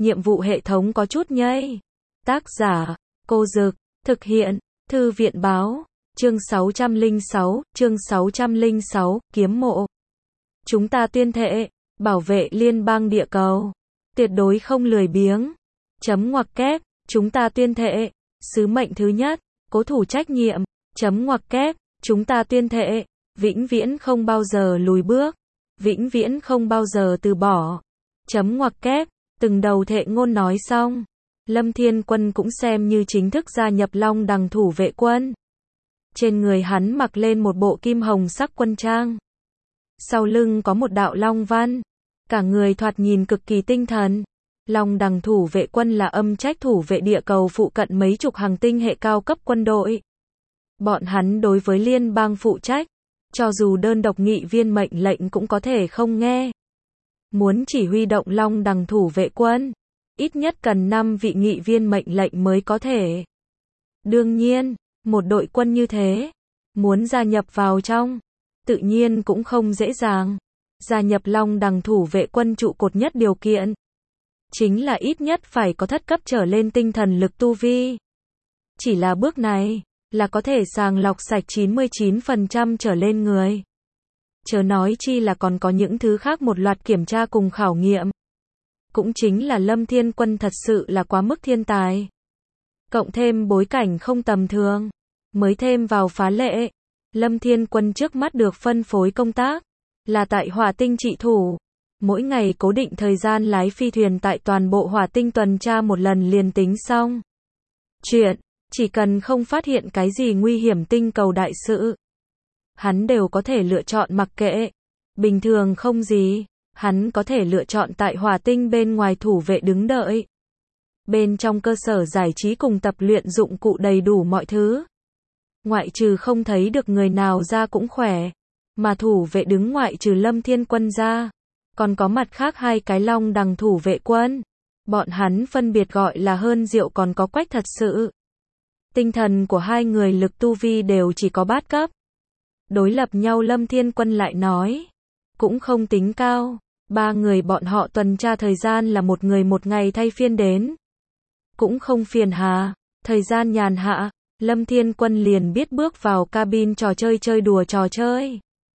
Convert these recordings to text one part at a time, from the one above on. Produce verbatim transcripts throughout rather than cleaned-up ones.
nhiệm vụ hệ thống có chút nhây. Tác giả, Cô Dực, thực hiện, Thư viện báo, chương sáu trăm lẻ sáu, chương sáu trăm lẻ sáu, kiếm mộ. Chúng ta tuyên thệ, bảo vệ liên bang địa cầu, tuyệt đối không lười biếng. Chấm ngoặc kép, chúng ta tuyên thệ, sứ mệnh thứ nhất, cố thủ trách nhiệm. Chấm ngoặc kép, chúng ta tuyên thệ, vĩnh viễn không bao giờ lùi bước, vĩnh viễn không bao giờ từ bỏ. Chấm ngoặc kép, từng đầu thệ ngôn nói xong, Lâm Thiên Quân cũng xem như chính thức gia nhập Long Đằng thủ vệ quân. Trên người hắn mặc lên một bộ kim hồng sắc quân trang. Sau lưng có một đạo long văn, cả người thoạt nhìn cực kỳ tinh thần. Long Đằng thủ vệ quân là âm trách thủ vệ địa cầu phụ cận mấy chục hành tinh hệ cao cấp quân đội. Bọn hắn đối với liên bang phụ trách, cho dù đơn độc nghị viên mệnh lệnh cũng có thể không nghe. Muốn chỉ huy động Long Đằng thủ vệ quân, ít nhất cần năm vị nghị viên mệnh lệnh mới có thể. Đương nhiên, một đội quân như thế, muốn gia nhập vào trong, tự nhiên cũng không dễ dàng. Gia nhập Long Đằng thủ vệ quân trụ cột nhất điều kiện, chính là ít nhất phải có thất cấp trở lên tinh thần lực tu vi. Chỉ là bước này, là có thể sàng lọc sạch chín mươi chín phần trăm trở lên người. Chớ nói chi là còn có những thứ khác một loạt kiểm tra cùng khảo nghiệm. Cũng chính là Lâm Thiên Quân thật sự là quá mức thiên tài. Cộng thêm bối cảnh không tầm thường, mới thêm vào phá lệ. Lâm Thiên Quân trước mắt được phân phối công tác, là tại hỏa tinh trị thủ. Mỗi ngày cố định thời gian lái phi thuyền tại toàn bộ hỏa tinh tuần tra một lần liền tính xong. Chuyện, chỉ cần không phát hiện cái gì nguy hiểm tinh cầu đại sự, hắn đều có thể lựa chọn mặc kệ. Bình thường không gì, hắn có thể lựa chọn tại hỏa tinh bên ngoài thủ vệ đứng đợi. Bên trong cơ sở giải trí cùng tập luyện dụng cụ đầy đủ mọi thứ. Ngoại trừ không thấy được người nào ra cũng khỏe. Mà thủ vệ đứng ngoại trừ Lâm Thiên Quân ra, còn có mặt khác hai cái Long Đằng thủ vệ quân. Bọn hắn phân biệt gọi là Hơn Diệu còn có Quách Thật Sự. Tinh thần của hai người lực tu vi đều chỉ có bát cấp. Đối lập nhau Lâm Thiên Quân lại nói, cũng không tính cao. Ba người bọn họ tuần tra thời gian là một người một ngày thay phiên đến. Cũng không phiền hà, thời gian nhàn hạ, Lâm Thiên Quân liền biết bước vào cabin trò chơi chơi đùa trò chơi.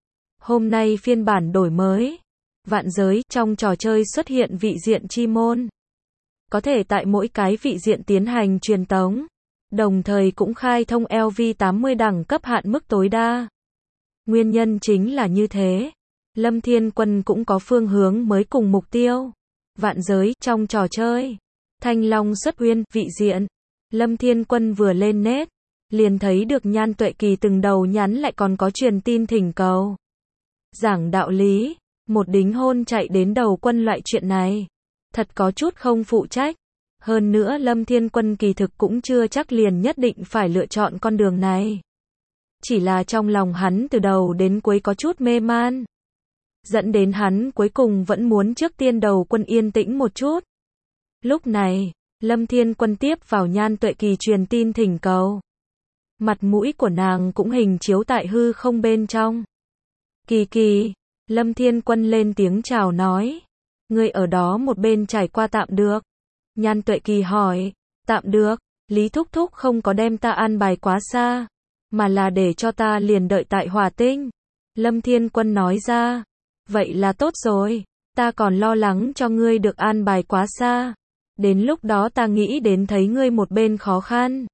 Hôm nay phiên bản đổi mới. Vạn giới, trong trò chơi xuất hiện vị diện chi môn. Có thể tại mỗi cái vị diện tiến hành truyền tống. Đồng thời cũng khai thông L V tám mươi đẳng cấp hạn mức tối đa. Nguyên nhân chính là như thế. Lâm Thiên Quân cũng có phương hướng mới cùng mục tiêu. Vạn giới, trong trò chơi. Thanh Long xuất uyên, vị diện. Lâm Thiên Quân vừa lên nét, liền thấy được Nhan Tuệ Kỳ từng đầu nhắn lại còn có truyền tin thỉnh cầu. Giảng đạo lý, một đính hôn chạy đến đầu quân loại chuyện này, thật có chút không phụ trách. Hơn nữa Lâm Thiên Quân kỳ thực cũng chưa chắc liền nhất định phải lựa chọn con đường này. Chỉ là trong lòng hắn từ đầu đến cuối có chút mê man. Dẫn đến hắn cuối cùng vẫn muốn trước tiên đầu quân yên tĩnh một chút. Lúc này, Lâm Thiên Quân tiếp vào Nhan Tuệ Kỳ truyền tin thỉnh cầu. Mặt mũi của nàng cũng hình chiếu tại hư không bên trong. Kỳ Kỳ, Lâm Thiên Quân lên tiếng chào nói. Ngươi ở đó một bên trải qua tạm được. Nhan Tuệ Kỳ hỏi, tạm được, Lý Thúc Thúc không có đem ta an bài quá xa, mà là để cho ta liền đợi tại hỏa tinh. Lâm Thiên Quân nói ra, vậy là tốt rồi, ta còn lo lắng cho ngươi được an bài quá xa. Đến lúc đó ta nghĩ đến thấy ngươi một bên khó khăn.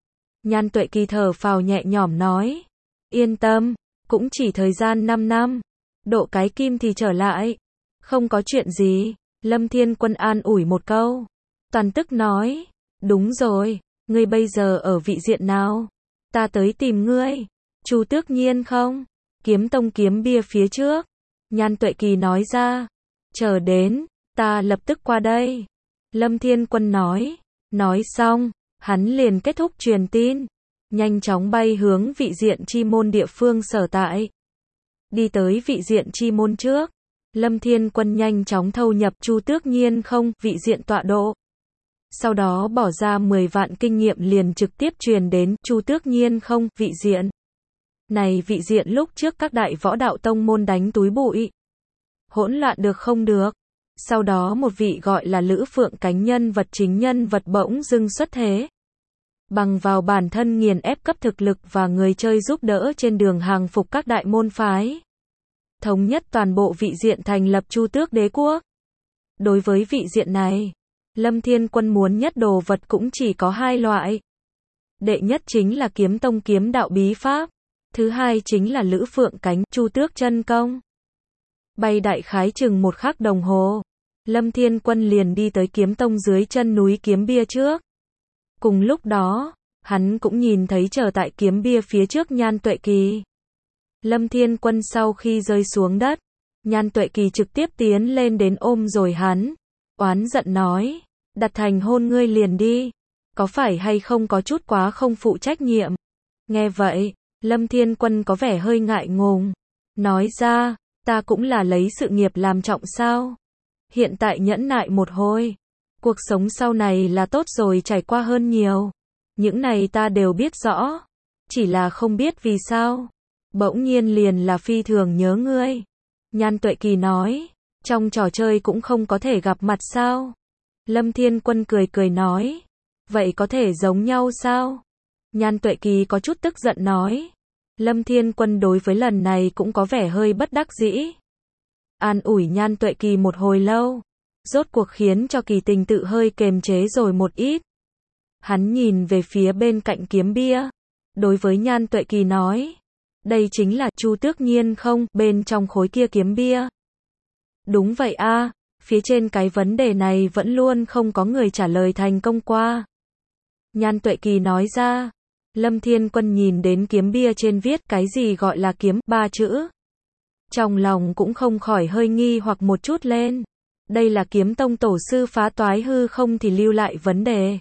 Nhan Tuệ Kỳ thở phào nhẹ nhõm nói, yên tâm, cũng chỉ thời gian năm năm, độ cái kim thì trở lại, không có chuyện gì. Lâm Thiên Quân an ủi một câu, toàn tức nói, đúng rồi, ngươi bây giờ ở vị diện nào? Ta tới tìm ngươi. Chu Tước Nhiên không? Kiếm Tông kiếm bia phía trước. Nhan Tuệ Kỳ nói ra, chờ đến, ta lập tức qua đây. Lâm Thiên Quân nói, nói xong, hắn liền kết thúc truyền tin, nhanh chóng bay hướng vị diện chi môn địa phương sở tại. Đi tới vị diện chi môn trước, Lâm Thiên Quân nhanh chóng thâu nhập Chu Tước Nhiên không, vị diện tọa độ. Sau đó bỏ ra mười vạn kinh nghiệm liền trực tiếp truyền đến Chu Tước Nhiên không, vị diện. Này vị diện lúc trước các đại võ đạo tông môn đánh túi bụi. Hỗn loạn được không được. Sau đó một vị gọi là Lữ Phượng Cánh nhân vật chính nhân vật bỗng dưng xuất thế. Bằng vào bản thân nghiền ép cấp thực lực và người chơi giúp đỡ trên đường hàng phục các đại môn phái. Thống nhất toàn bộ vị diện thành lập Chu Tước Đế Quốc. Đối với vị diện này, Lâm Thiên Quân muốn nhất đồ vật cũng chỉ có hai loại. Đệ nhất chính là Kiếm Tông kiếm đạo bí pháp. Thứ hai chính là Lữ Phượng Cánh, Chu Tước chân công. Bay đại khái chừng một khắc đồng hồ, Lâm Thiên Quân liền đi tới Kiếm Tông dưới chân núi Kiếm Bia trước. Cùng lúc đó, hắn cũng nhìn thấy chờ tại Kiếm Bia phía trước Nhan Tuệ Kỳ. Lâm Thiên Quân sau khi rơi xuống đất, Nhan Tuệ Kỳ trực tiếp tiến lên đến ôm rồi hắn, oán giận nói, đặt thành hôn ngươi liền đi, có phải hay không có chút quá không phụ trách nhiệm. Nghe vậy, Lâm Thiên Quân có vẻ hơi ngại ngùng, nói ra, ta cũng là lấy sự nghiệp làm trọng sao. Hiện tại nhẫn nại một hồi, cuộc sống sau này là tốt rồi trải qua hơn nhiều. Những này ta đều biết rõ, chỉ là không biết vì sao. Bỗng nhiên liền là phi thường nhớ ngươi. Nhan Tuệ Kỳ nói, trong trò chơi cũng không có thể gặp mặt sao. Lâm Thiên Quân cười cười nói, vậy có thể giống nhau sao? Nhan Tuệ Kỳ có chút tức giận nói. Lâm Thiên Quân đối với lần này cũng có vẻ hơi bất đắc dĩ. An ủi Nhan Tuệ Kỳ một hồi lâu, rốt cuộc khiến cho Kỳ Tình tự hơi kềm chế rồi một ít. Hắn nhìn về phía bên cạnh Kiếm Bia, đối với Nhan Tuệ Kỳ nói, đây chính là Chu Tước Nhiên không, bên trong khối kia kiếm bia. Đúng vậy a, phía trên cái vấn đề này vẫn luôn không có người trả lời thành công qua. Nhan Tuệ Kỳ nói ra. Lâm Thiên Quân nhìn đến kiếm bia trên viết cái gì gọi là kiếm, ba chữ. Trong lòng cũng không khỏi hơi nghi hoặc một chút lên. Đây là Kiếm Tông tổ sư phá toái hư không thì lưu lại vấn đề.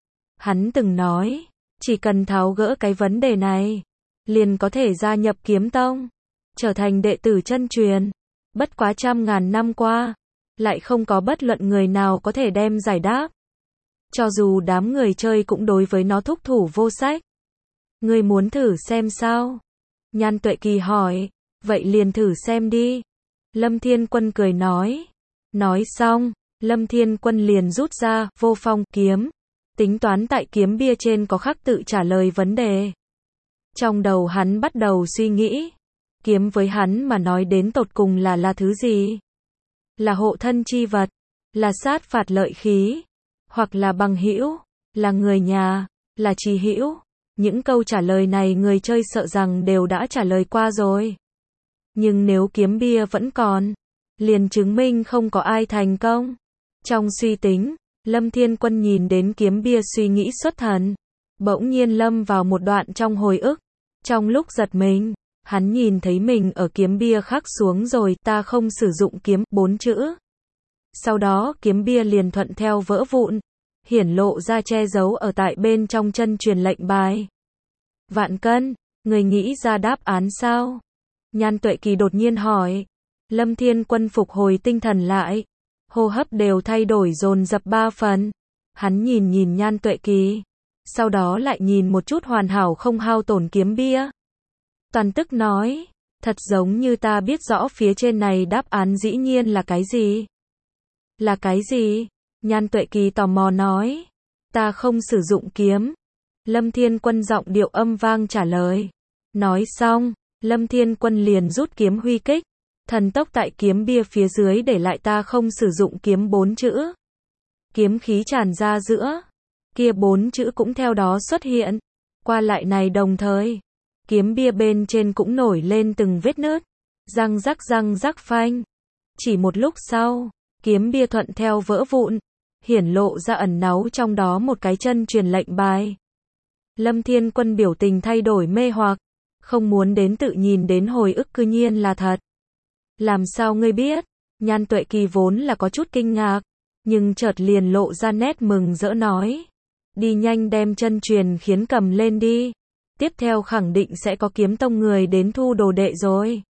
Hắn từng nói, chỉ cần tháo gỡ cái vấn đề này, liền có thể gia nhập Kiếm Tông, trở thành đệ tử chân truyền. Bất quá trăm ngàn năm qua, lại không có bất luận người nào có thể đem giải đáp. Cho dù đám người chơi cũng đối với nó thúc thủ vô sách. Ngươi muốn thử xem sao? Nhan Tuệ Kỳ hỏi, vậy liền thử xem đi. Lâm Thiên Quân cười nói. Nói xong, Lâm Thiên Quân liền rút ra Vô Phong kiếm, tính toán tại kiếm bia trên có khắc tự trả lời vấn đề. Trong đầu hắn bắt đầu suy nghĩ, kiếm với hắn mà nói đến tột cùng là là thứ gì? Là hộ thân chi vật, là sát phạt lợi khí, hoặc là bằng hữu, là người nhà, là trì hữu. Những câu trả lời này người chơi sợ rằng đều đã trả lời qua rồi. Nhưng nếu kiếm bia vẫn còn, liền chứng minh không có ai thành công. Trong suy tính, Lâm Thiên Quân nhìn đến kiếm bia suy nghĩ xuất thần, bỗng nhiên lâm vào một đoạn trong hồi ức. Trong lúc giật mình, hắn nhìn thấy mình ở kiếm bia khắc xuống rồi, ta không sử dụng kiếm, bốn chữ. Sau đó kiếm bia liền thuận theo vỡ vụn, hiển lộ ra che giấu ở tại bên trong chân truyền lệnh bài. Vạn Cân, người nghĩ ra đáp án sao? Nhan Tuệ Kỳ đột nhiên hỏi. Lâm Thiên Quân phục hồi tinh thần lại, hô hấp đều thay đổi dồn dập ba phần. Hắn nhìn nhìn Nhan Tuệ Kỳ, sau đó lại nhìn một chút hoàn hảo không hao tổn kiếm bia. Toàn tức nói, thật giống như ta biết rõ phía trên này đáp án dĩ nhiên là cái gì. Là cái gì? Nhan Tuệ Kỳ tò mò nói, ta không sử dụng kiếm. Lâm Thiên Quân giọng điệu âm vang trả lời. Nói xong, Lâm Thiên Quân liền rút kiếm huy kích, thần tốc tại kiếm bia phía dưới để lại ta không sử dụng kiếm bốn chữ. Kiếm khí tràn ra giữa, kia bốn chữ cũng theo đó xuất hiện. Qua lại này đồng thời, kiếm bia bên trên cũng nổi lên từng vết nứt, răng rắc răng rắc phanh. Chỉ một lúc sau, kiếm bia thuận theo vỡ vụn, hiển lộ ra ẩn náu trong đó một cái chân truyền lệnh bài. Lâm Thiên Quân biểu tình thay đổi mê hoặc, không muốn đến tự nhìn đến hồi ức cư nhiên là thật. Làm sao ngươi biết? Nhan Tuệ Kỳ vốn là có chút kinh ngạc, nhưng chợt liền lộ ra nét mừng rỡ nói. Đi nhanh đem chân truyền khiến cầm lên đi. Tiếp theo khẳng định sẽ có Kiếm Tông người đến thu đồ đệ rồi.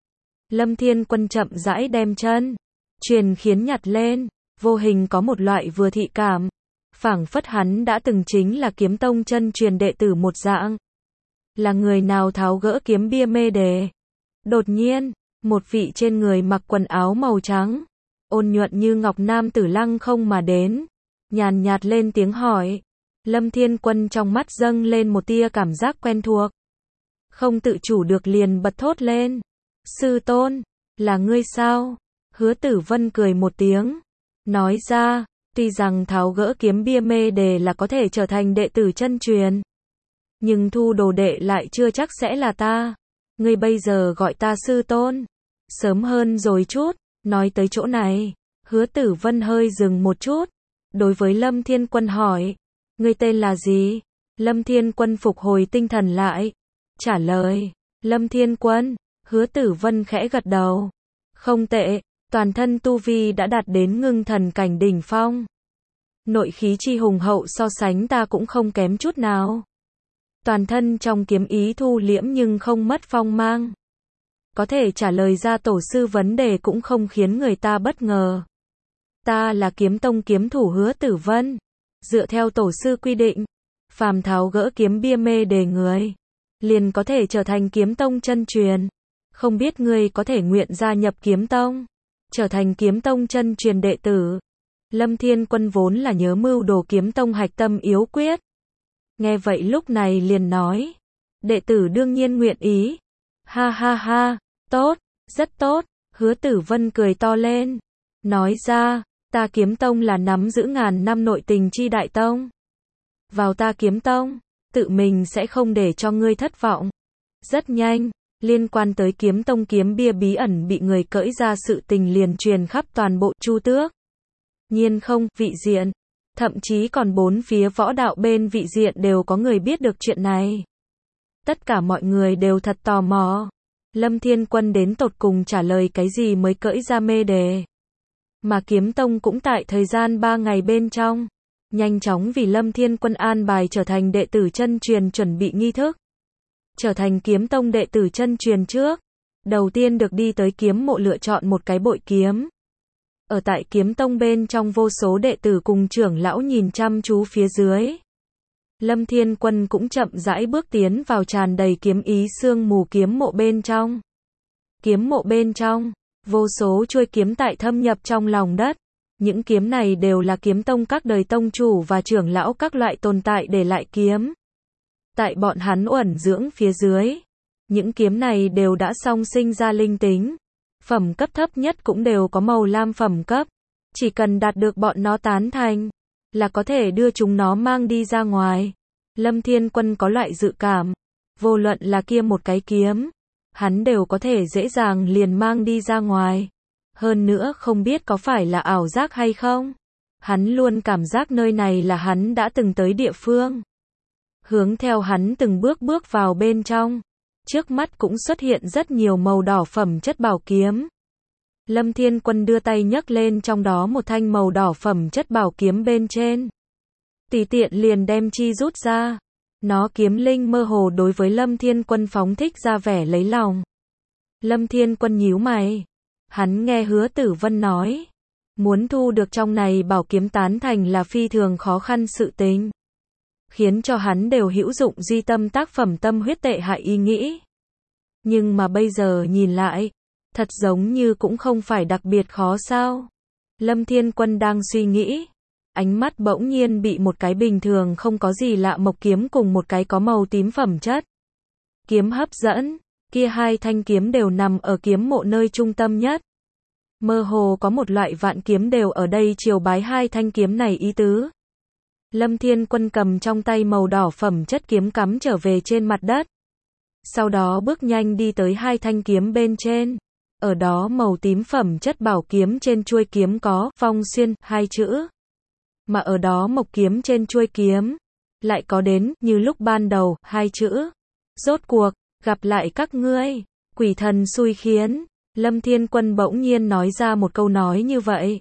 Lâm Thiên Quân chậm rãi đem chân truyền khiến nhặt lên, vô hình có một loại vừa thị cảm, phảng phất hắn đã từng chính là Kiếm Tông chân truyền đệ tử một dạng. Là người nào tháo gỡ kiếm bia mê đề? Đột nhiên, một vị trên người mặc quần áo màu trắng, ôn nhuận như ngọc nam tử lăng không mà đến, nhàn nhạt lên tiếng hỏi. Lâm Thiên Quân trong mắt dâng lên một tia cảm giác quen thuộc. Không tự chủ được liền bật thốt lên. Sư tôn, là ngươi sao? Hứa Tử Vân cười một tiếng, nói ra, tuy rằng tháo gỡ kiếm bia mê đề là có thể trở thành đệ tử chân truyền, nhưng thu đồ đệ lại chưa chắc sẽ là ta. Ngươi bây giờ gọi ta sư tôn, sớm hơn rồi chút. Nói tới chỗ này, Hứa Tử Vân hơi dừng một chút, đối với Lâm Thiên Quân hỏi, ngươi tên là gì? Lâm Thiên Quân phục hồi tinh thần lại, trả lời, Lâm Thiên Quân. Hứa Tử Vân khẽ gật đầu, không tệ, toàn thân tu vi đã đạt đến ngưng thần cảnh đỉnh phong. Nội khí chi hùng hậu so sánh ta cũng không kém chút nào. Toàn thân trong kiếm ý thu liễm nhưng không mất phong mang. Có thể trả lời ra tổ sư vấn đề cũng không khiến người ta bất ngờ. Ta là kiếm tông kiếm thủ Hứa Tử Vân. Dựa theo tổ sư quy định, phàm tháo gỡ kiếm bia mê đề người, liền có thể trở thành kiếm tông chân truyền. Không biết ngươi có thể nguyện gia nhập kiếm tông, trở thành kiếm tông chân truyền đệ tử. Lâm Thiên Quân vốn là nhớ mưu đồ kiếm tông hạch tâm yếu quyết. Nghe vậy lúc này liền nói, đệ tử đương nhiên nguyện ý. Ha ha ha, tốt, rất tốt. Hứa Tử Vân cười to lên, nói ra, ta kiếm tông là nắm giữ ngàn năm nội tình chi đại tông. Vào ta kiếm tông, tự mình sẽ không để cho ngươi thất vọng. Rất nhanh, liên quan tới kiếm tông kiếm bia bí ẩn bị người cởi ra sự tình liền truyền khắp toàn bộ Chu Tước, Nhiên Không, Vị Diện, thậm chí còn bốn phía võ đạo bên Vị Diện đều có người biết được chuyện này. Tất cả mọi người đều thật tò mò, Lâm Thiên Quân đến tột cùng trả lời cái gì mới cởi ra mê đề. Mà kiếm tông cũng tại thời gian ba ngày bên trong, nhanh chóng vì Lâm Thiên Quân an bài trở thành đệ tử chân truyền chuẩn bị nghi thức. Trở thành kiếm tông đệ tử chân truyền trước, đầu tiên được đi tới kiếm mộ lựa chọn một cái bội kiếm. Ở tại kiếm tông bên trong vô số đệ tử cùng trưởng lão nhìn chăm chú phía dưới. Lâm Thiên Quân cũng chậm rãi bước tiến vào tràn đầy kiếm ý sương mù kiếm mộ bên trong. Kiếm mộ bên trong, vô số chuôi kiếm tại thâm nhập trong lòng đất. Những kiếm này đều là kiếm tông các đời tông chủ và trưởng lão các loại tồn tại để lại kiếm. Tại bọn hắn uẩn dưỡng phía dưới, những kiếm này đều đã song sinh ra linh tính. Phẩm cấp thấp nhất cũng đều có màu lam phẩm cấp. Chỉ cần đạt được bọn nó tán thành, là có thể đưa chúng nó mang đi ra ngoài. Lâm Thiên Quân có loại dự cảm, vô luận là kia một cái kiếm, hắn đều có thể dễ dàng liền mang đi ra ngoài. Hơn nữa không biết có phải là ảo giác hay không. Hắn luôn cảm giác nơi này là hắn đã từng tới địa phương. Hướng theo hắn từng bước bước vào bên trong, trước mắt cũng xuất hiện rất nhiều màu đỏ phẩm chất bảo kiếm. Lâm Thiên Quân đưa tay nhấc lên trong đó một thanh màu đỏ phẩm chất bảo kiếm bên trên. Tùy tiện liền đem chi rút ra. Nó kiếm linh mơ hồ đối với Lâm Thiên Quân phóng thích ra vẻ lấy lòng. Lâm Thiên Quân nhíu mày. Hắn nghe Hứa Tử Vân nói, muốn thu được trong này bảo kiếm tán thành là phi thường khó khăn sự tình. Khiến cho hắn đều hữu dụng duy tâm tác phẩm tâm huyết tệ hại ý nghĩ. Nhưng mà bây giờ nhìn lại, thật giống như cũng không phải đặc biệt khó sao. Lâm Thiên Quân đang suy nghĩ, ánh mắt bỗng nhiên bị một cái bình thường không có gì lạ mộc kiếm cùng một cái có màu tím phẩm chất kiếm hấp dẫn. Kia hai thanh kiếm đều nằm ở kiếm mộ nơi trung tâm nhất. Mơ hồ có một loại vạn kiếm đều ở đây triều bái hai thanh kiếm này ý tứ. Lâm Thiên Quân cầm trong tay màu đỏ phẩm chất kiếm cắm trở về trên mặt đất. Sau đó bước nhanh đi tới hai thanh kiếm bên trên. Ở đó màu tím phẩm chất bảo kiếm trên chuôi kiếm có phong xuyên hai chữ. Mà ở đó mộc kiếm trên chuôi kiếm lại có đến như lúc ban đầu hai chữ. Rốt cuộc, gặp lại các ngươi, quỷ thần xui khiến. Lâm Thiên Quân bỗng nhiên nói ra một câu nói như vậy.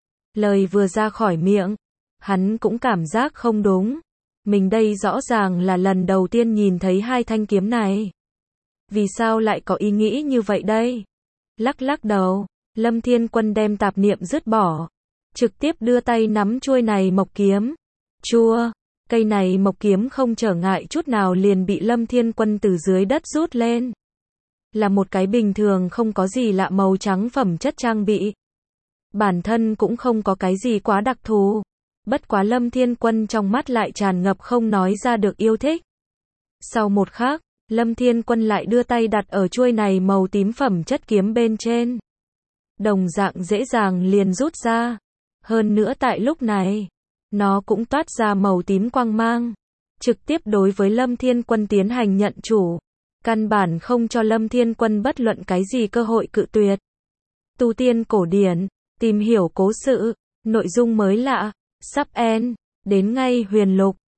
Lời vừa ra khỏi miệng, hắn cũng cảm giác không đúng. Mình đây rõ ràng là lần đầu tiên nhìn thấy hai thanh kiếm này. Vì sao lại có ý nghĩ như vậy đây? Lắc lắc đầu, Lâm Thiên Quân đem tạp niệm dứt bỏ. Trực tiếp đưa tay nắm chuôi này mộc kiếm. Chua, cây này mộc kiếm không trở ngại chút nào liền bị Lâm Thiên Quân từ dưới đất rút lên. Là một cái bình thường không có gì lạ màu trắng phẩm chất trang bị. Bản thân cũng không có cái gì quá đặc thù. Bất quá Lâm Thiên Quân trong mắt lại tràn ngập không nói ra được yêu thích. Sau một khắc, Lâm Thiên Quân lại đưa tay đặt ở chuôi này màu tím phẩm chất kiếm bên trên. Đồng dạng dễ dàng liền rút ra. Hơn nữa tại lúc này, nó cũng toát ra màu tím quang mang. Trực tiếp đối với Lâm Thiên Quân tiến hành nhận chủ. Căn bản không cho Lâm Thiên Quân bất luận cái gì cơ hội cự tuyệt. Tu tiên cổ điển, tìm hiểu cố sự, nội dung mới lạ, sắp end, đến ngay huyền lục.